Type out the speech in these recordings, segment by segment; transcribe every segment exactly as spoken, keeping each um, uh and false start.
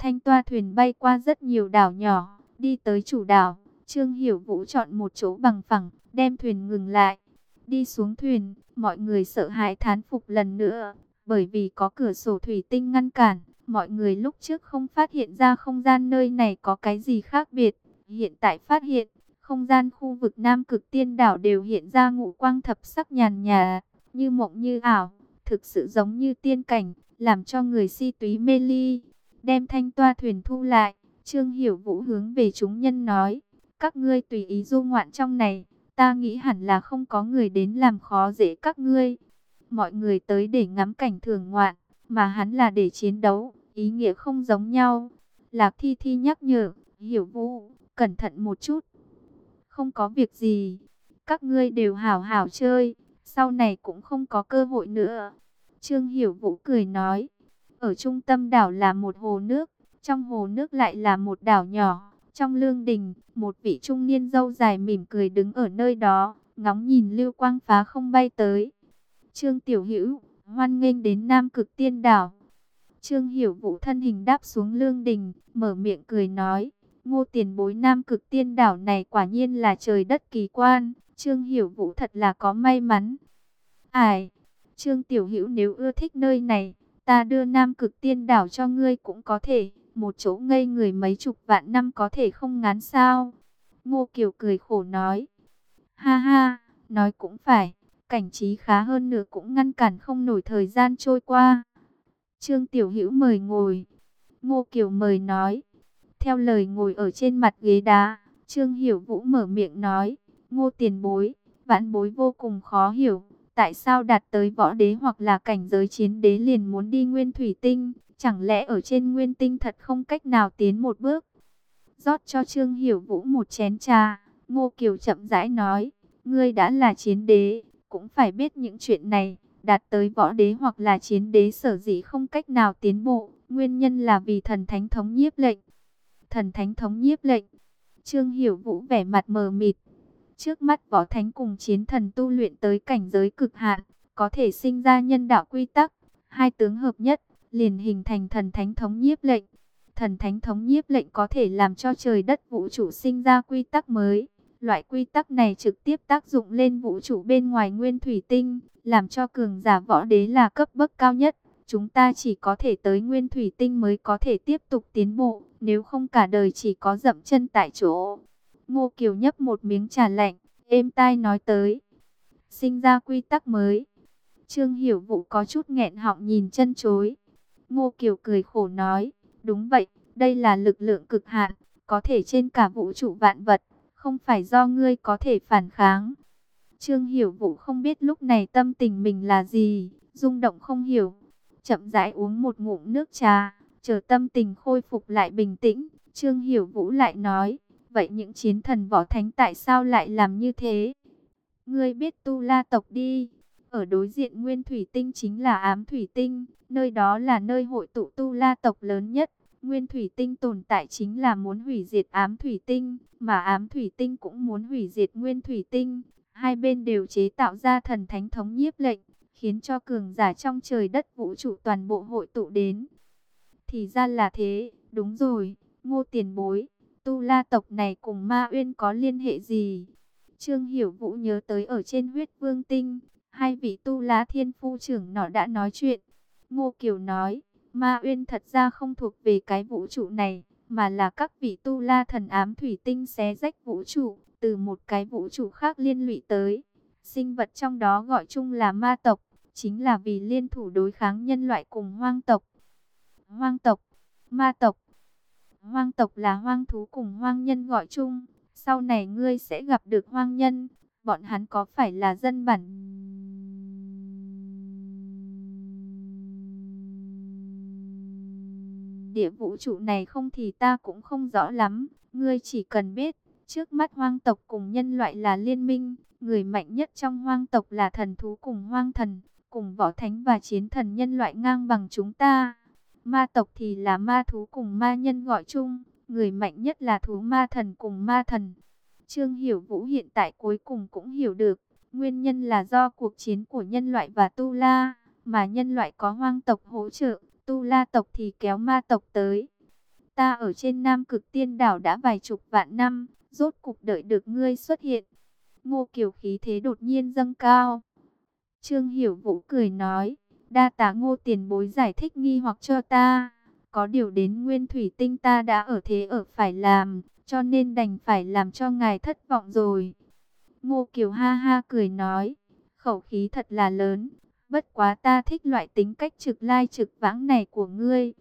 Thanh toa thuyền bay qua rất nhiều đảo nhỏ, đi tới chủ đảo. Trương Hiểu Vũ chọn một chỗ bằng phẳng, đem thuyền ngừng lại. Đi xuống thuyền, mọi người sợ hãi thán phục lần nữa, bởi vì có cửa sổ thủy tinh ngăn cản. Mọi người lúc trước không phát hiện ra không gian nơi này có cái gì khác biệt. Hiện tại phát hiện, không gian khu vực Nam Cực Tiên đảo đều hiện ra ngũ quang thập sắc nhàn nhạt, như mộng như ảo, thực sự giống như tiên cảnh, làm cho người si túy mê ly. Đem thanh toa thuyền thu lại, Trương Hiểu Vũ hướng về chúng nhân nói, các ngươi tùy ý du ngoạn trong này, ta nghĩ hẳn là không có người đến làm khó dễ các ngươi. Mọi người tới để ngắm cảnh thưởng ngoạn, mà hắn là để chiến đấu, ý nghĩa không giống nhau. Lạc Thi Thi nhắc nhở, Hiểu Vũ, cẩn thận một chút. Không có việc gì, các ngươi đều hảo hảo chơi, sau này cũng không có cơ hội nữa. Trương Hiểu Vũ cười nói, ở trung tâm đảo là một hồ nước, trong hồ nước lại là một đảo nhỏ. Trong lương đình, một vị trung niên râu dài mỉm cười đứng ở nơi đó, ngóng nhìn lưu quang phá không bay tới. Trương Tiểu Hữu, hoan nghênh đến Nam Cực Tiên đảo. Trương Hiểu Vũ thân hình đáp xuống lương đình, mở miệng cười nói, Ngô tiền bối Nam Cực Tiên đảo này quả nhiên là trời đất kỳ quan, Trương Hiểu Vũ thật là có may mắn. Ải, Trương Tiểu Hữu nếu ưa thích nơi này, ta đưa Nam Cực Tiên đảo cho ngươi cũng có thể, một chỗ ngây người mấy chục vạn năm có thể không ngán sao. Ngô Kiều cười khổ nói, ha ha, nói cũng phải, cảnh trí khá hơn nữa cũng ngăn cản không nổi thời gian trôi qua. Trương Tiểu Hữu mời ngồi. Ngô Kiều mời nói. Theo lời ngồi ở trên mặt ghế đá, Trương Hiểu Vũ mở miệng nói, Ngô tiền bối, vãn bối vô cùng khó hiểu, tại sao đạt tới võ đế hoặc là cảnh giới chiến đế liền muốn đi nguyên thủy tinh, chẳng lẽ ở trên nguyên tinh thật không cách nào tiến một bước. Rót cho Trương Hiểu Vũ một chén trà, Ngô Kiều chậm rãi nói, ngươi đã là chiến đế, cũng phải biết những chuyện này. Đạt tới võ đế hoặc là chiến đế sở dĩ không cách nào tiến bộ, nguyên nhân là vì thần thánh thống nhiếp lệnh. Thần thánh thống nhiếp lệnh. Trương Hiểu Vũ vẻ mặt mờ mịt. Trước mắt võ thánh cùng chiến thần tu luyện tới cảnh giới cực hạn, có thể sinh ra nhân đạo quy tắc, hai tướng hợp nhất, liền hình thành thần thánh thống nhiếp lệnh. Thần thánh thống nhiếp lệnh có thể làm cho trời đất vũ trụ sinh ra quy tắc mới. Loại quy tắc này trực tiếp tác dụng lên vũ trụ bên ngoài nguyên thủy tinh, làm cho cường giả võ đế là cấp bậc cao nhất. Chúng ta chỉ có thể tới nguyên thủy tinh mới có thể tiếp tục tiến bộ, nếu không cả đời chỉ có dậm chân tại chỗ. Ngô Kiều nhấp một miếng trà lạnh, êm tai nói tới. Sinh ra quy tắc mới. Trương Hiểu Vũ có chút nghẹn họng nhìn chân chối. Ngô Kiều cười khổ nói, đúng vậy, đây là lực lượng cực hạn, có thể trên cả vũ trụ vạn vật, không phải do ngươi có thể phản kháng. Trương Hiểu Vũ không biết lúc này tâm tình mình là gì, rung động không hiểu. Chậm rãi uống một ngụm nước trà, chờ tâm tình khôi phục lại bình tĩnh, Trương Hiểu Vũ lại nói, vậy những chiến thần võ thánh tại sao lại làm như thế? Ngươi biết Tu La tộc đi, ở đối diện nguyên thủy tinh chính là ám thủy tinh, nơi đó là nơi hội tụ Tu La tộc lớn nhất. Nguyên thủy tinh tồn tại chính là muốn hủy diệt ám thủy tinh, mà ám thủy tinh cũng muốn hủy diệt nguyên thủy tinh. Hai bên đều chế tạo ra thần thánh thống nhiếp lệnh, khiến cho cường giả trong trời đất vũ trụ toàn bộ hội tụ đến. Thì ra là thế, đúng rồi, Ngô tiền bối, Tu La tộc này cùng Ma Uyên có liên hệ gì? Trương Hiểu Vũ nhớ tới ở trên huyết vương tinh, hai vị Tu La thiên phu trưởng nọ đã nói chuyện. Ngô Kiều nói, Ma Uyên thật ra không thuộc về cái vũ trụ này, mà là các vị Tu La thần ám thủy tinh xé rách vũ trụ, từ một cái vũ trụ khác liên lụy tới. Sinh vật trong đó gọi chung là ma tộc, chính là vì liên thủ đối kháng nhân loại cùng hoang tộc. Hoang tộc, ma tộc. Hoang tộc là hoang thú cùng hoang nhân gọi chung. Sau này ngươi sẽ gặp được hoang nhân, bọn hắn có phải là dân bản địa vũ trụ này không thì ta cũng không rõ lắm. Ngươi chỉ cần biết, trước mắt hoang tộc cùng nhân loại là liên minh, người mạnh nhất trong hoang tộc là thần thú cùng hoang thần, cùng võ thánh và chiến thần nhân loại ngang bằng chúng ta. Ma tộc thì là ma thú cùng ma nhân gọi chung, người mạnh nhất là thú ma thần cùng ma thần. Trương Hiểu Vũ hiện tại cuối cùng cũng hiểu được, nguyên nhân là do cuộc chiến của nhân loại và Tu La, mà nhân loại có hoang tộc hỗ trợ, Tu La tộc thì kéo ma tộc tới. Ta ở trên Nam Cực Tiên Đảo đã vài chục vạn năm, rốt cục đợi được ngươi xuất hiện. Ngô Kiều khí thế đột nhiên dâng cao. Trương Hiểu Vũ cười nói, đa tá Ngô tiền bối giải thích nghi hoặc cho ta. Có điều đến Nguyên Thủy Tinh ta đã ở thế ở phải làm, cho nên đành phải làm cho ngài thất vọng rồi. Ngô Kiều ha ha cười nói, khẩu khí thật là lớn, bất quá ta thích loại tính cách trực lai trực vãng này của ngươi.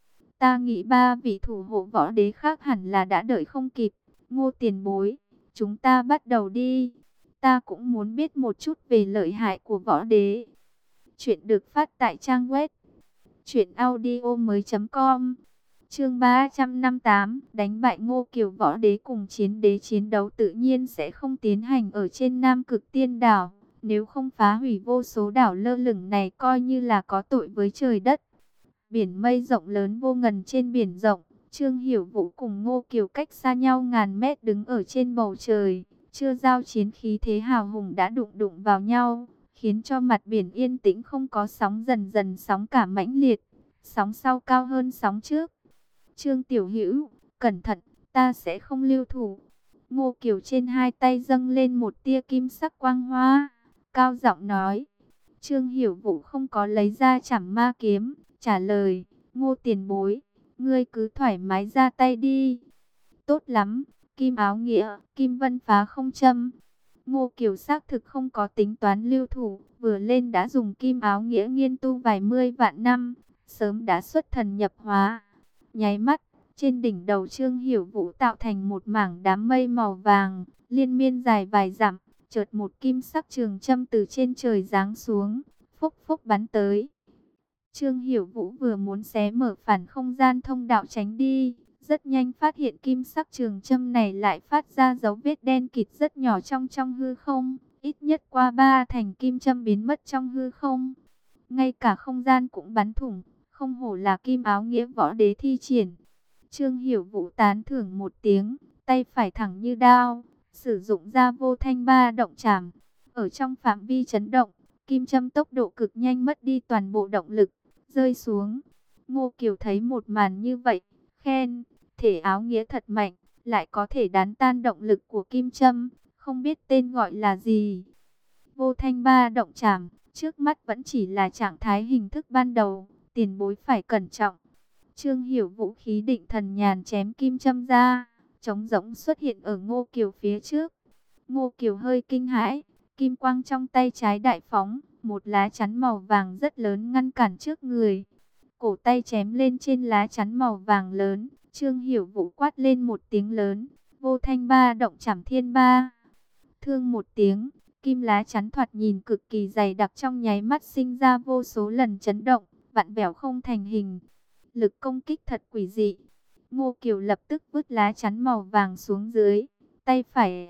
Ta nghĩ ba vị thủ hộ võ đế khác hẳn là đã đợi không kịp. Ngô tiền bối, chúng ta bắt đầu đi. Ta cũng muốn biết một chút về lợi hại của võ đế. Chuyện được phát tại trang web truyện audio mới chấm com. Chương ba trăm năm mươi tám, đánh bại Ngô Kiều võ đế cùng chiến đế. Chiến đấu tự nhiên sẽ không tiến hành ở trên Nam Cực Tiên Đảo. Nếu không phá hủy vô số đảo lơ lửng này coi như là có tội với trời đất. Biển mây rộng lớn vô ngần trên biển rộng, Trương Hiểu Vũ cùng Ngô Kiều cách xa nhau ngàn mét đứng ở trên bầu trời. Chưa giao chiến khí thế hào hùng đã đụng đụng vào nhau, khiến cho mặt biển yên tĩnh không có sóng, dần dần sóng cả mãnh liệt. Sóng sau cao hơn sóng trước. Trương Tiểu Hữu, cẩn thận, ta sẽ không lưu thủ. Ngô Kiều trên hai tay dâng lên một tia kim sắc quang hoa, cao giọng nói. Trương Hiểu Vũ không có lấy ra Trảm Ma kiếm, trả lời, Ngô tiền bối, ngươi cứ thoải mái ra tay đi. Tốt lắm, Kim Áo Nghĩa, Kim Vân phá không châm. Ngô Kiều xác thực không có tính toán lưu thủ, vừa lên đã dùng Kim Áo Nghĩa nghiên tu vài mươi vạn năm, sớm đã xuất thần nhập hóa. Nháy mắt, trên đỉnh đầu Trương Hiểu Vũ tạo thành một mảng đám mây màu vàng, liên miên dài vài dặm, chợt một kim sắc trường châm từ trên trời giáng xuống, phúc phúc bắn tới. Trương Hiểu Vũ vừa muốn xé mở phản không gian thông đạo tránh đi, rất nhanh phát hiện kim sắc trường châm này lại phát ra dấu vết đen kịt rất nhỏ trong trong hư không, ít nhất qua ba thành kim châm biến mất trong hư không. Ngay cả không gian cũng bắn thủng, không hổ là Kim Áo Nghĩa võ đế thi triển. Trương Hiểu Vũ tán thưởng một tiếng, tay phải thẳng như đao, sử dụng ra Vô Thanh Ba Động Trảm. Ở trong phạm vi chấn động, kim châm tốc độ cực nhanh mất đi toàn bộ động lực, rơi xuống. Ngô Kiều thấy một màn như vậy, khen, thể Áo Nghĩa thật mạnh, lại có thể đánh tan động lực của kim châm, không biết tên gọi là gì. Vô Thanh Ba Động Trảm, trước mắt vẫn chỉ là trạng thái hình thức ban đầu, tiền bối phải cẩn trọng. Trương Hiểu Vũ khí định thần nhàn chém kim châm ra, trống rỗng xuất hiện ở Ngô Kiều phía trước. Ngô Kiều hơi kinh hãi, kim quang trong tay trái đại phóng, một lá chắn màu vàng rất lớn ngăn cản trước người. Cổ tay chém lên trên lá chắn màu vàng lớn, Trương Hiểu Vũ quát lên một tiếng lớn, Vô Thanh Ba Động Trảm Thiên Ba. Thương một tiếng, kim lá chắn thoạt nhìn cực kỳ dày đặc trong nháy mắt sinh ra vô số lần chấn động, vặn vẹo không thành hình. Lực công kích thật quỷ dị. Ngô Kiều lập tức vứt lá chắn màu vàng xuống dưới, tay phải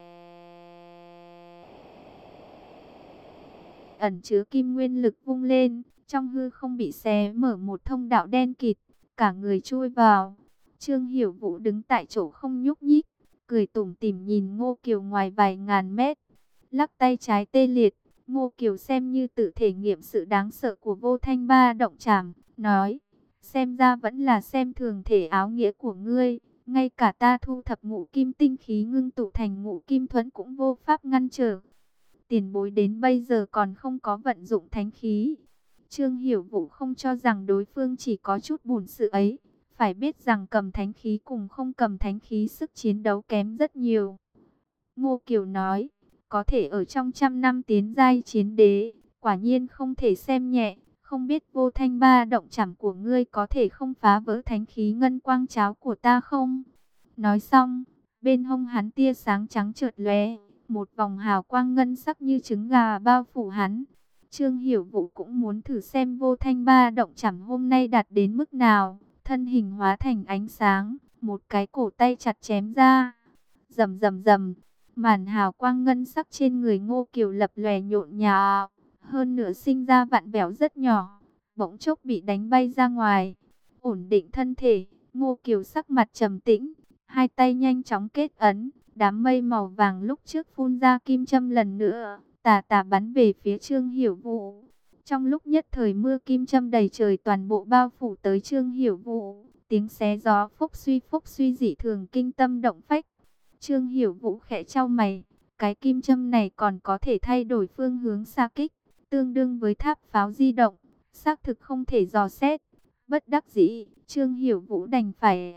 ẩn chứa kim nguyên lực vung lên, trong hư không bị xé mở một thông đạo đen kịt, cả người chui vào. Trương Hiểu Vũ đứng tại chỗ không nhúc nhích, cười tủm tỉm nhìn Ngô Kiều ngoài vài ngàn mét, lắc tay trái tê liệt. Ngô Kiều xem như tự thể nghiệm sự đáng sợ của Vô Thanh Ba Động Trảm, nói, xem ra vẫn là xem thường thể Áo Nghĩa của ngươi, ngay cả ta thu thập ngũ kim tinh khí ngưng tụ thành ngũ kim thuẫn cũng vô pháp ngăn trở. Tiền bối đến bây giờ còn không có vận dụng thánh khí. Trương Hiểu Vũ không cho rằng đối phương chỉ có chút bổn sự ấy, phải biết rằng cầm thánh khí cùng không cầm thánh khí sức chiến đấu kém rất nhiều. Ngô Kiều nói, có thể ở trong trăm năm tiến giai chiến đế, quả nhiên không thể xem nhẹ. Không biết Vô Thanh Ba Động Trảm của ngươi có thể không phá vỡ thánh khí ngân quang cháo của ta không? Nói xong, bên hông hắn tia sáng trắng chợt lóe, một vòng hào quang ngân sắc như trứng gà bao phủ hắn. Trương Hiểu Vũ cũng muốn thử xem Vô Thanh Ba Động Trảm hôm nay đạt đến mức nào. Thân hình hóa thành ánh sáng, một cái cổ tay chặt chém ra. Rầm rầm rầm, màn hào quang ngân sắc trên người Ngô Kiều lập lòe nhộn nhạo, hơn nữa sinh ra vặn vẹo rất nhỏ, bỗng chốc bị đánh bay ra ngoài. Ổn định thân thể, Ngô Kiều sắc mặt trầm tĩnh, hai tay nhanh chóng kết ấn, đám mây màu vàng lúc trước phun ra kim châm lần nữa, tà tà bắn về phía Trương Hiểu Vũ. Trong lúc nhất thời mưa kim châm đầy trời toàn bộ bao phủ tới Trương Hiểu Vũ, tiếng xé gió phốc suy phốc suy dị thường kinh tâm động phách. Trương Hiểu Vũ khẽ chau mày, cái kim châm này còn có thể thay đổi phương hướng xa kích, tương đương với tháp pháo di động, xác thực không thể dò xét. Bất đắc dĩ, Trương Hiểu Vũ đành phải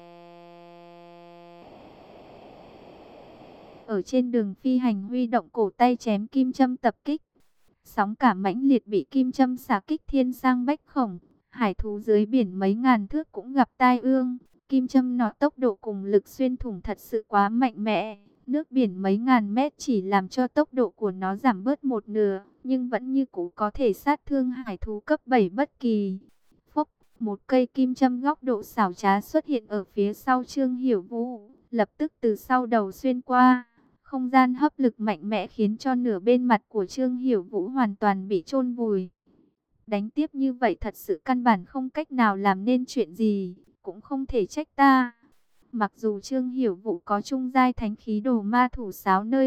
ở trên đường phi hành huy động cổ tay chém kim châm tập kích. Sóng cả mãnh liệt bị kim châm xả kích thiên sang bách khổng. Hải thú dưới biển mấy ngàn thước cũng gặp tai ương. Kim châm nọ tốc độ cùng lực xuyên thủng thật sự quá mạnh mẽ. Nước biển mấy ngàn mét chỉ làm cho tốc độ của nó giảm bớt một nửa, nhưng vẫn như cũ có thể sát thương hải thú cấp bảy bất kỳ. Phốc, một cây kim châm góc độ xảo trá xuất hiện ở phía sau Trương Hiểu Vũ, lập tức từ sau đầu xuyên qua. Không gian hấp lực mạnh mẽ khiến cho nửa bên mặt của Trương Hiểu Vũ hoàn toàn bị chôn vùi. Đánh tiếp như vậy thật sự căn bản không cách nào làm nên chuyện gì, cũng không thể trách ta. Mặc dù Trương Hiểu Vũ có trung giai thánh khí đồ ma thủ sáo nơi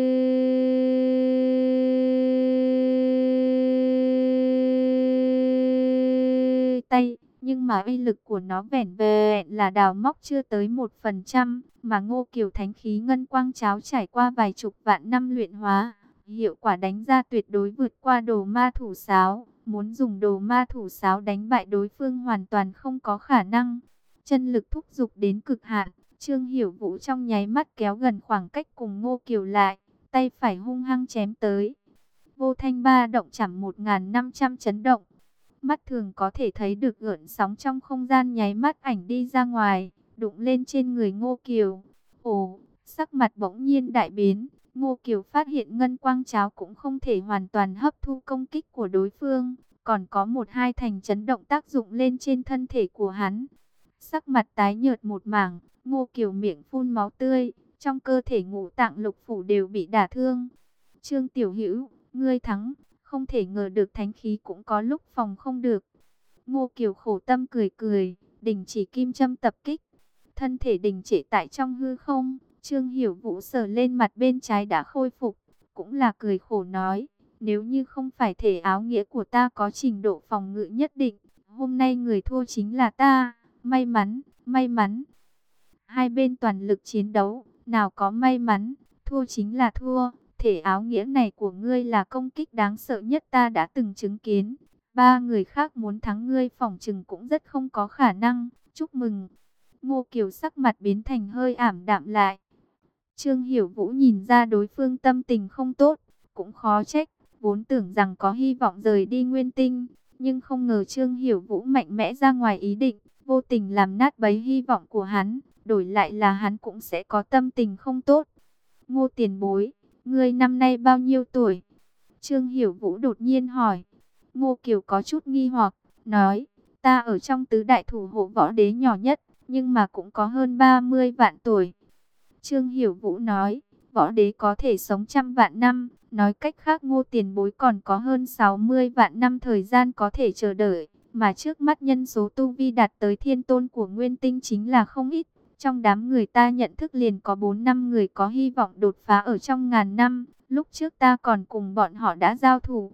tay, nhưng mà uy lực của nó vẻn vẹn là đào móc chưa tới một phần trăm, mà Ngô Kiều thánh khí ngân quang cháo trải qua vài chục vạn năm luyện hóa, hiệu quả đánh ra tuyệt đối vượt qua đồ ma thủ sáo. Muốn dùng đồ ma thủ sáo đánh bại đối phương hoàn toàn không có khả năng. Chân lực thúc giục đến cực hạn, Trương Hiểu Vũ trong nháy mắt kéo gần khoảng cách cùng Ngô Kiều lại, tay phải hung hăng chém tới. Vô thanh ba động chảm một nghìn năm trăm chấn động. Mắt thường có thể thấy được gợn sóng trong không gian nháy mắt ảnh đi ra ngoài, đụng lên trên người Ngô Kiều. Ồ, sắc mặt bỗng nhiên đại biến. Ngô Kiều phát hiện ngân quang cháo cũng không thể hoàn toàn hấp thu công kích của đối phương, còn có một hai thành chấn động tác dụng lên trên thân thể của hắn. Sắc mặt tái nhợt một mảng, Ngô Kiều miệng phun máu tươi, trong cơ thể ngũ tạng lục phủ đều bị đả thương. Trương Tiểu Hữu, ngươi thắng, không thể ngờ được thánh khí cũng có lúc phòng không được. Ngô Kiều khổ tâm cười cười, đình chỉ kim châm tập kích, thân thể đình trệ tại trong hư không. Trương Hiểu Vũ sờ lên mặt bên trái đã khôi phục, cũng là cười khổ nói, nếu như không phải thể áo nghĩa của ta có trình độ phòng ngự nhất định, hôm nay người thua chính là ta. May mắn, may mắn. Hai bên toàn lực chiến đấu, nào có may mắn, thua chính là thua. Thể áo nghĩa này của ngươi là công kích đáng sợ nhất ta đã từng chứng kiến. Ba người khác muốn thắng ngươi phỏng chừng cũng rất không có khả năng. Chúc mừng. Ngô Kiều sắc mặt biến thành hơi ảm đạm lại. Trương Hiểu Vũ nhìn ra đối phương tâm tình không tốt, cũng khó trách, vốn tưởng rằng có hy vọng rời đi Nguyên Tinh, nhưng không ngờ Trương Hiểu Vũ mạnh mẽ ra ngoài ý định, vô tình làm nát bấy hy vọng của hắn, đổi lại là hắn cũng sẽ có tâm tình không tốt. Ngô tiền bối, ngươi năm nay bao nhiêu tuổi? Trương Hiểu Vũ đột nhiên hỏi. Ngô Kiều có chút nghi hoặc, nói, ta ở trong tứ đại thủ hộ võ đế nhỏ nhất, nhưng mà cũng có hơn ba mươi vạn tuổi. Trương Hiểu Vũ nói, võ đế có thể sống trăm vạn năm, nói cách khác Ngô tiền bối còn có hơn sáu mươi vạn năm thời gian có thể chờ đợi, mà trước mắt nhân số tu vi đạt tới thiên tôn của Nguyên Tinh chính là không ít. Trong đám người ta nhận thức liền có bốn năm người có hy vọng đột phá ở trong ngàn năm, lúc trước ta còn cùng bọn họ đã giao thủ.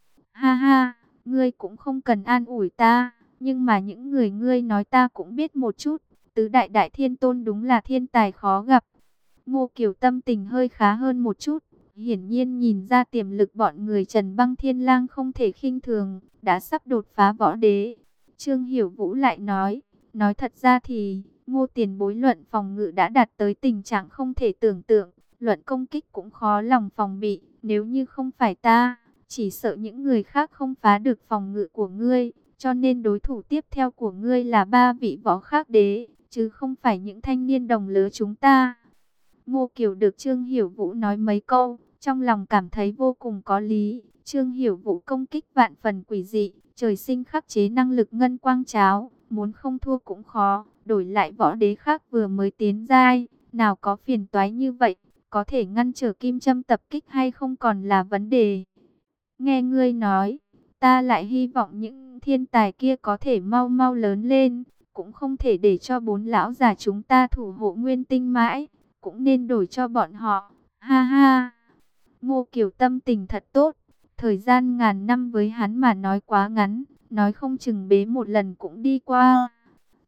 Ha ha, ngươi cũng không cần an ủi ta, nhưng mà những người ngươi nói ta cũng biết một chút, tứ đại đại thiên tôn đúng là thiên tài khó gặp. Ngô Kiều tâm tình hơi khá hơn một chút, hiển nhiên nhìn ra tiềm lực bọn người Trần Băng Thiên Lang không thể khinh thường, đã sắp đột phá võ đế. Trương Hiểu Vũ lại nói, nói thật ra thì Ngô tiền bối luận phòng ngự đã đạt tới tình trạng không thể tưởng tượng, luận công kích cũng khó lòng phòng bị, nếu như không phải ta, chỉ sợ những người khác không phá được phòng ngự của ngươi, cho nên đối thủ tiếp theo của ngươi là ba vị võ khác đế, chứ không phải những thanh niên đồng lứa chúng ta. Ngô Kiều được Trương Hiểu Vũ nói mấy câu, trong lòng cảm thấy vô cùng có lý. Trương Hiểu Vũ công kích vạn phần quỷ dị, trời sinh khắc chế năng lực ngân quang cháo, muốn không thua cũng khó. Đổi lại võ đế khác vừa mới tiến giai, nào có phiền toái như vậy, có thể ngăn trở kim châm tập kích hay không còn là vấn đề. Nghe ngươi nói, ta lại hy vọng những thiên tài kia có thể mau mau lớn lên, cũng không thể để cho bốn lão già chúng ta thủ hộ Nguyên Tinh mãi, cũng nên đổi cho bọn họ. Ha ha. Ngô Kiều tâm tình thật tốt, thời gian ngàn năm với hắn mà nói quá ngắn, nói không chừng bế một lần cũng đi qua.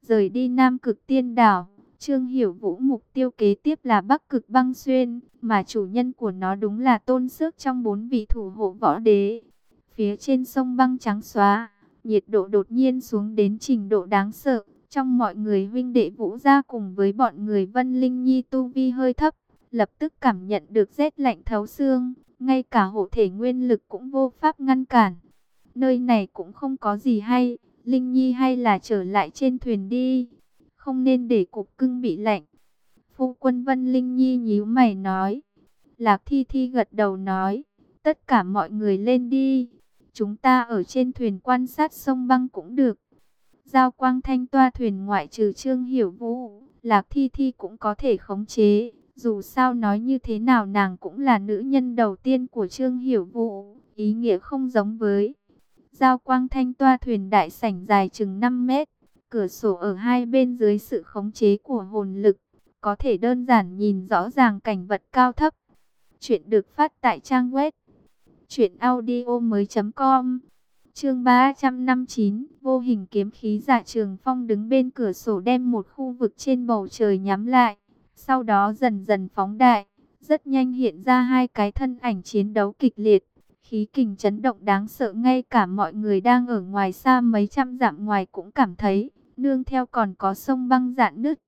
rời đi Nam Cực Tiên Đảo. Trương Hiểu Vũ mục tiêu kế tiếp là Bắc Cực Băng Xuyên, mà chủ nhân của nó đúng là Tôn Xước trong bốn vị thủ hộ võ đế. Phía trên sông băng trắng xóa, nhiệt độ đột nhiên xuống đến trình độ đáng sợ. Trong mọi người huynh đệ Vũ gia cùng với bọn người Vân Linh Nhi tu vi hơi thấp, lập tức cảm nhận được rét lạnh thấu xương, ngay cả hộ thể nguyên lực cũng vô pháp ngăn cản. Nơi này cũng không có gì hay, Linh Nhi hay là trở lại trên thuyền đi, không nên để cục cưng bị lạnh. Phu quân Vân Linh Nhi nhíu mày nói. Lạc Thi Thi gật đầu nói, tất cả mọi người lên đi, chúng ta ở trên thuyền quan sát sông băng cũng được. Giao quang thanh toa thuyền ngoại trừ Trương Hiểu Vũ, Lạc Thi Thi cũng có thể khống chế. Dù sao nói như thế nào nàng cũng là nữ nhân đầu tiên của Trương Hiểu Vũ, ý nghĩa không giống với. Giao quang thanh toa thuyền đại sảnh dài chừng năm mét, cửa sổ ở hai bên dưới sự khống chế của hồn lực, có thể đơn giản nhìn rõ ràng cảnh vật cao thấp. Chuyện được phát tại trang web truyện audio mới chấm com. Chương ba trăm năm mươi chín, vô hình kiếm khí Dạ Trường Phong đứng bên cửa sổ đem một khu vực trên bầu trời nhắm lại, sau đó dần dần phóng đại, rất nhanh hiện ra hai cái thân ảnh chiến đấu kịch liệt, khí kình chấn động đáng sợ, ngay cả mọi người đang ở ngoài xa mấy trăm dặm ngoài cũng cảm thấy, nương theo còn có sông băng rạn nứt.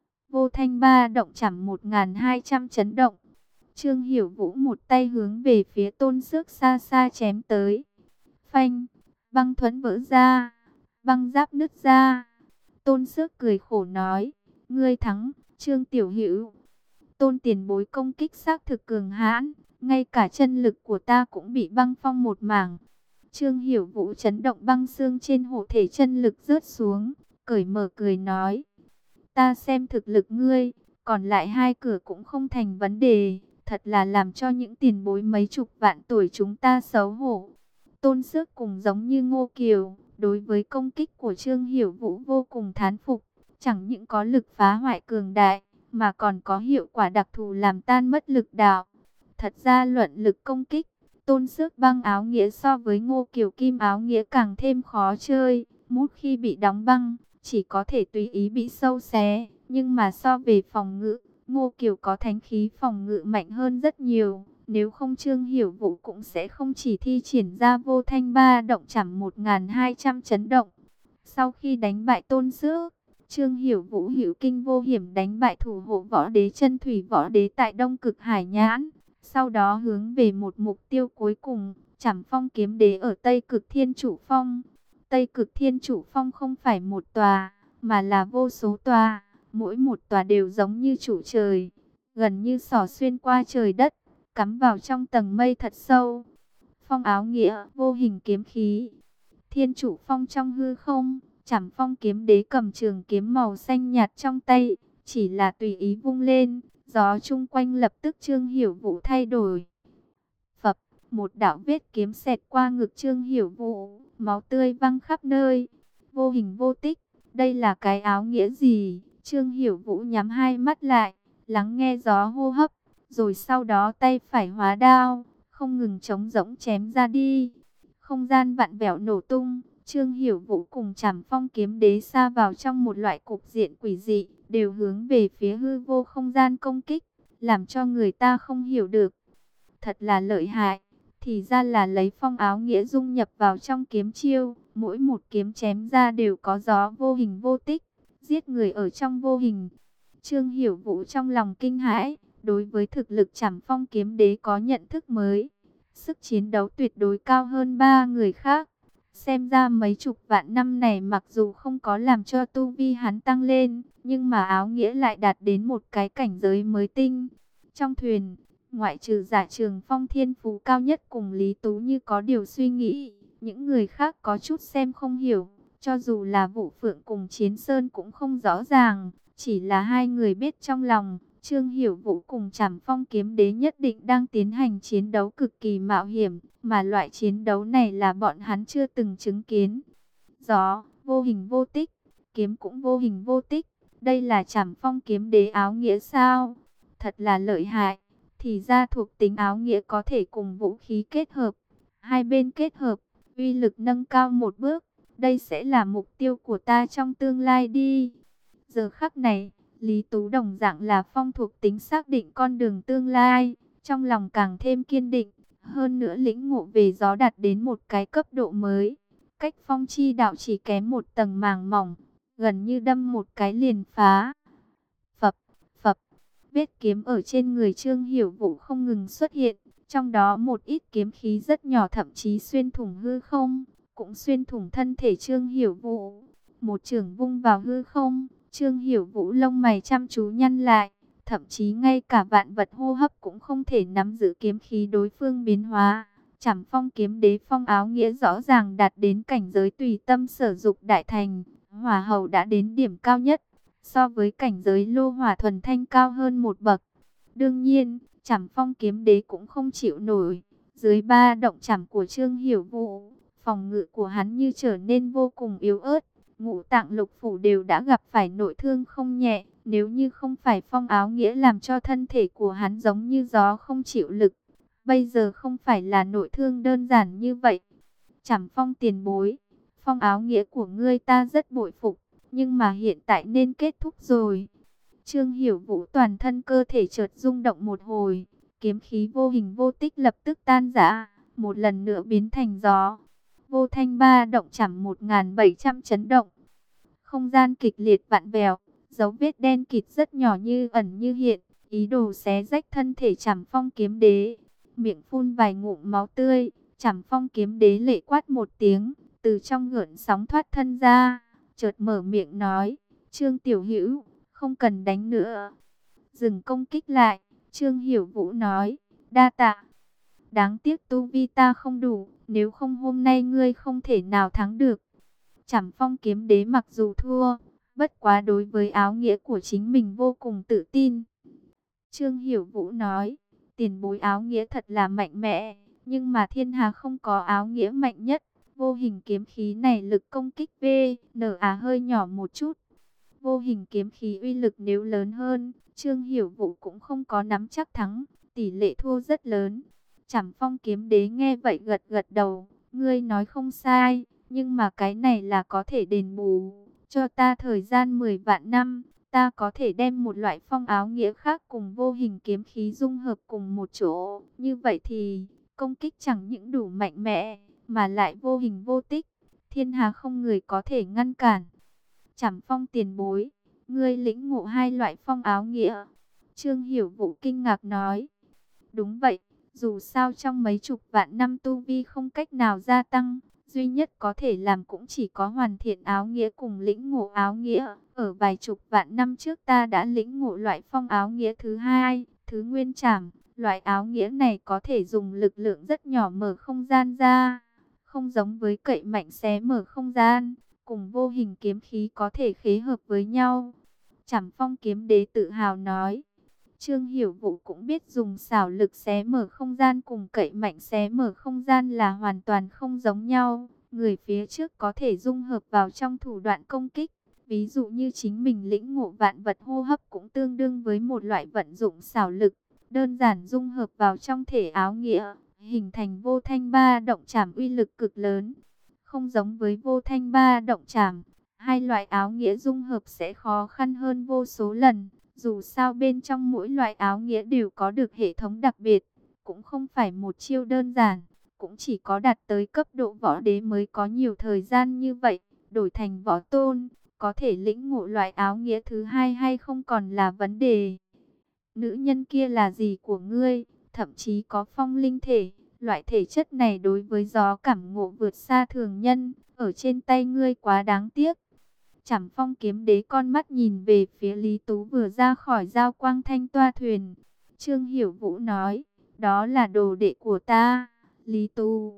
Vô thanh ba động chảm một nghìn hai trăm chấn động. Trương Hiểu Vũ một tay hướng về phía Tôn Xước xa xa chém tới. Phanh, băng thuẫn vỡ ra, băng giáp nứt ra. Tôn Xước cười khổ nói, ngươi thắng, Trương Tiểu Hữu. Tôn tiền bối công kích xác thực cường hãn, ngay cả chân lực của ta cũng bị băng phong một mảng. Trương Hiểu Vũ chấn động, băng xương trên hộ thể chân lực rớt xuống, cởi mở cười nói, ta xem thực lực ngươi, còn lại hai cửa cũng không thành vấn đề, thật là làm cho những tiền bối mấy chục vạn tuổi chúng ta xấu hổ. Tôn Xước cùng giống như Ngô Kiều, đối với công kích của Trương Hiểu Vũ vô cùng thán phục, chẳng những có lực phá hoại cường đại, mà còn có hiệu quả đặc thù làm tan mất lực đạo. Thật ra luận lực công kích, Tôn Xước băng áo nghĩa so với Ngô Kiều kim áo nghĩa càng thêm khó chơi. Mút khi bị đóng băng, chỉ có thể tùy ý bị sâu xé, nhưng mà so về phòng ngự, Ngô Kiều có thánh khí phòng ngự mạnh hơn rất nhiều. Nếu không Trương Hiểu Vũ cũng sẽ không chỉ thi triển ra vô thanh ba động chảm một nghìn hai trăm chấn động. Sau khi đánh bại Tôn Xước, Trương Hiểu Vũ hữu kinh vô hiểm đánh bại thủ hộ võ đế Chân Thủy võ đế tại Đông Cực Hải Nhãn. Sau đó hướng về một mục tiêu cuối cùng, Trảm Phong kiếm đế ở Tây Cực Thiên Trụ Phong. Tây Cực Thiên Trụ Phong không phải một tòa, mà là vô số tòa. Mỗi một tòa đều giống như trụ trời, gần như xỏ xuyên qua trời đất, cắm vào trong tầng mây thật sâu. Phong áo nghĩa, vô hình kiếm khí. Thiên Trụ Phong trong hư không, Trảm Phong kiếm đế cầm trường kiếm màu xanh nhạt trong tay, chỉ là tùy ý vung lên, gió chung quanh lập tức Trương Hiểu Vũ thay đổi. Phập, một đạo vết kiếm xẹt qua ngực Trương Hiểu Vũ, máu tươi văng khắp nơi. Vô hình vô tích, đây là cái áo nghĩa gì? Trương Hiểu Vũ nhắm hai mắt lại, lắng nghe gió hô hấp, rồi sau đó tay phải hóa đao, không ngừng trống rỗng chém ra đi. Không gian vặn vẹo nổ tung, Trương Hiểu Vũ cùng Trảm Phong kiếm đế sa vào trong một loại cục diện quỷ dị, đều hướng về phía hư vô không gian công kích, làm cho người ta không hiểu được. Thật là lợi hại, thì ra là lấy phong áo nghĩa dung nhập vào trong kiếm chiêu, mỗi một kiếm chém ra đều có gió vô hình vô tích, giết người ở trong vô hình. Trương Hiểu Vũ trong lòng kinh hãi, đối với thực lực Trảm Phong kiếm đế có nhận thức mới. Sức chiến đấu tuyệt đối cao hơn ba người khác. Xem ra mấy chục vạn năm này mặc dù không có làm cho tu vi hắn tăng lên, nhưng mà áo nghĩa lại đạt đến một cái cảnh giới mới tinh. Trong thuyền, ngoại trừ Dạ Trường Phong thiên phú cao nhất cùng Lý Tú như có điều suy nghĩ, những người khác có chút xem không hiểu. Cho dù là Vũ Phượng cùng Chiến Sơn cũng không rõ ràng, chỉ là hai người biết trong lòng, Trương Hiểu Vũ cùng Trảm Phong kiếm đế nhất định đang tiến hành chiến đấu cực kỳ mạo hiểm, mà loại chiến đấu này là bọn hắn chưa từng chứng kiến. Gió, vô hình vô tích, kiếm cũng vô hình vô tích, đây là Trảm Phong kiếm đế áo nghĩa sao? Thật là lợi hại, thì ra thuộc tính áo nghĩa có thể cùng vũ khí kết hợp, hai bên kết hợp, uy lực nâng cao một bước. đây sẽ là mục tiêu của ta trong tương lai đi. Giờ khắc này, Lý Tú đồng dạng là phong thuộc tính xác định con đường tương lai, trong lòng càng thêm kiên định, hơn nữa lĩnh ngộ về gió đạt đến một cái cấp độ mới. Cách phong chi đạo chỉ kém một tầng màng mỏng, gần như đâm một cái liền phá. Phập, phập, vết kiếm ở trên người Trương Hiểu Vũ không ngừng xuất hiện, trong đó một ít kiếm khí rất nhỏ thậm chí xuyên thủng hư không, cũng xuyên thủng thân thể Trương Hiểu Vũ. Một chưởng vung vào hư không, Trương Hiểu Vũ lông mày chăm chú nhăn lại, thậm chí ngay cả vạn vật hô hấp cũng không thể nắm giữ kiếm khí đối phương biến hóa. Trảm Phong kiếm đế phong áo nghĩa rõ ràng đạt đến cảnh giới tùy tâm sở dục đại thành, hỏa hầu đã đến điểm cao nhất, so với cảnh giới lô hỏa thuần thanh cao hơn một bậc. Đương nhiên, Trảm Phong kiếm đế cũng không chịu nổi, dưới ba động trảm của Trương Hiểu Vũ, phòng ngự của hắn như trở nên vô cùng yếu ớt, ngũ tạng lục phủ đều đã gặp phải nội thương không nhẹ, nếu như không phải phong áo nghĩa làm cho thân thể của hắn giống như gió không chịu lực, bây giờ không phải là nội thương đơn giản như vậy. Trảm Phong tiền bối, phong áo nghĩa của ngươi ta rất bội phục, nhưng mà hiện tại nên kết thúc rồi. Trương Hiểu Vũ toàn thân cơ thể chợt rung động một hồi, kiếm khí vô hình vô tích lập tức tan rã, một lần nữa biến thành gió. Vô thanh ba động chảm một nghìn bảy trăm chấn động. Không gian kịch liệt vặn vẹo, dấu vết đen kịt rất nhỏ như ẩn như hiện, ý đồ xé rách thân thể Trảm Phong kiếm đế. Miệng phun vài ngụm máu tươi, Trảm Phong kiếm đế lệ quát một tiếng, từ trong gợn sóng thoát thân ra, chợt mở miệng nói: "Trương tiểu hữu, không cần đánh nữa." Dừng công kích lại, Trương Hiểu Vũ nói: "Đa tạ. Đáng tiếc tu vi ta không đủ, nếu không hôm nay ngươi không thể nào thắng được." Trảm Phong kiếm đế mặc dù thua, bất quá đối với áo nghĩa của chính mình vô cùng tự tin. Trương Hiểu Vũ nói: "Tiền bối áo nghĩa thật là mạnh mẽ, nhưng mà thiên hà không có áo nghĩa mạnh nhất. Vô hình kiếm khí này lực công kích V, N A hơi nhỏ một chút. Vô hình kiếm khí uy lực nếu lớn hơn, Trương Hiểu Vũ cũng không có nắm chắc thắng, tỷ lệ thua rất lớn." Trảm Phong kiếm đế nghe vậy gật gật đầu: "Ngươi nói không sai, nhưng mà cái này là có thể đền bù. Cho ta thời gian mười vạn năm, ta có thể đem một loại phong áo nghĩa khác cùng vô hình kiếm khí dung hợp cùng một chỗ. Như vậy thì, công kích chẳng những đủ mạnh mẽ, mà lại vô hình vô tích. Thiên hà không người có thể ngăn cản." Trảm Phong tiền bối, ngươi lĩnh ngộ hai loại phong áo nghĩa. Trương Hiểu Vũ kinh ngạc nói: "Đúng vậy, dù sao trong mấy chục vạn năm tu vi không cách nào gia tăng, duy nhất có thể làm cũng chỉ có hoàn thiện áo nghĩa cùng lĩnh ngộ áo nghĩa. Ở vài chục vạn năm trước ta đã lĩnh ngộ loại phong áo nghĩa thứ hai, thứ nguyên trảm. Loại áo nghĩa này có thể dùng lực lượng rất nhỏ mở không gian ra, không giống với cậy mạnh xé mở không gian, cùng vô hình kiếm khí có thể khế hợp với nhau." Trảm Phong kiếm đế tự hào nói. Trương Hiểu Vũ cũng biết dùng xảo lực xé mở không gian cùng cậy mạnh xé mở không gian là hoàn toàn không giống nhau. Người phía trước có thể dung hợp vào trong thủ đoạn công kích. Ví dụ như chính mình lĩnh ngộ vạn vật hô hấp cũng tương đương với một loại vận dụng xảo lực. Đơn giản dung hợp vào trong thể áo nghĩa, hình thành vô thanh ba động trảm uy lực cực lớn. Không giống với vô thanh ba động trảm, hai loại áo nghĩa dung hợp sẽ khó khăn hơn vô số lần. Dù sao bên trong mỗi loại áo nghĩa đều có được hệ thống đặc biệt, cũng không phải một chiêu đơn giản, cũng chỉ có đạt tới cấp độ võ đế mới có nhiều thời gian như vậy. Đổi thành võ tôn, có thể lĩnh ngộ loại áo nghĩa thứ hai hay không còn là vấn đề. Nữ nhân kia là gì của ngươi? Thậm chí có phong linh thể, loại thể chất này đối với gió cảm ngộ vượt xa thường nhân, ở trên tay ngươi quá đáng tiếc. Trảm Phong kiếm đế con mắt nhìn về phía Lý Tú vừa ra khỏi giao quang thanh toa thuyền. Trương Hiểu Vũ nói: "Đó là đồ đệ của ta, Lý Tú.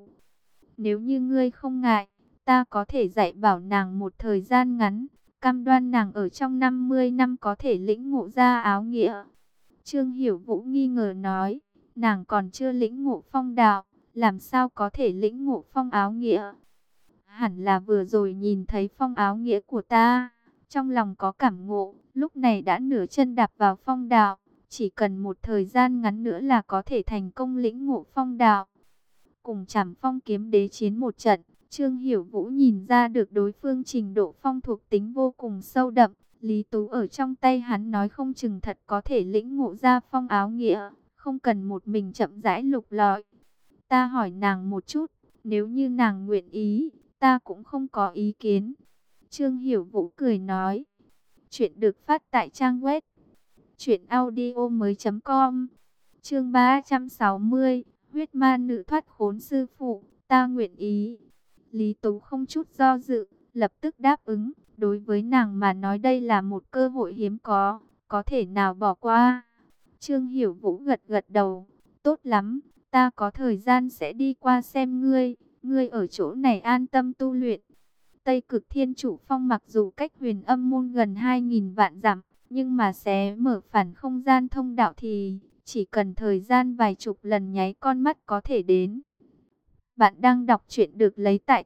Nếu như ngươi không ngại, ta có thể dạy bảo nàng một thời gian ngắn, cam đoan nàng ở trong năm mươi năm có thể lĩnh ngộ ra áo nghĩa." Trương Hiểu Vũ nghi ngờ nói: "Nàng còn chưa lĩnh ngộ phong đạo, làm sao có thể lĩnh ngộ phong áo nghĩa?" "Hẳn là vừa rồi nhìn thấy phong áo nghĩa của ta, trong lòng có cảm ngộ, lúc này đã nửa chân đạp vào phong đạo, chỉ cần một thời gian ngắn nữa là có thể thành công lĩnh ngộ phong đạo." Cùng Trảm Phong kiếm đế chiến một trận, Trương Hiểu Vũ nhìn ra được đối phương trình độ phong thuộc tính vô cùng sâu đậm. Lý Tú ở trong tay hắn nói không chừng thật có thể lĩnh ngộ ra phong áo nghĩa, không cần một mình chậm rãi lục lọi. Ta hỏi nàng một chút, nếu như nàng nguyện ý, ta cũng không có ý kiến. Trương Hiểu Vũ cười nói. Chuyện được phát tại trang web truyện audio mới chấm com. Chương ba trăm sáu mươi, huyết ma nữ thoát khốn sư phụ, ta nguyện ý. Lý Tú không chút do dự, lập tức đáp ứng. Đối với nàng mà nói đây là một cơ hội hiếm có, có thể nào bỏ qua. Trương Hiểu Vũ gật gật đầu, tốt lắm, ta có thời gian sẽ đi qua xem ngươi, ngươi ở chỗ này an tâm tu luyện. Tây Cực Thiên Chủ Phong mặc dù cách Huyền Âm Môn gần hai nghìn vạn dặm, nhưng mà xé mở phản không gian thông đạo thì chỉ cần thời gian vài chục lần nháy con mắt có thể đến. Bạn đang đọc truyện được lấy tại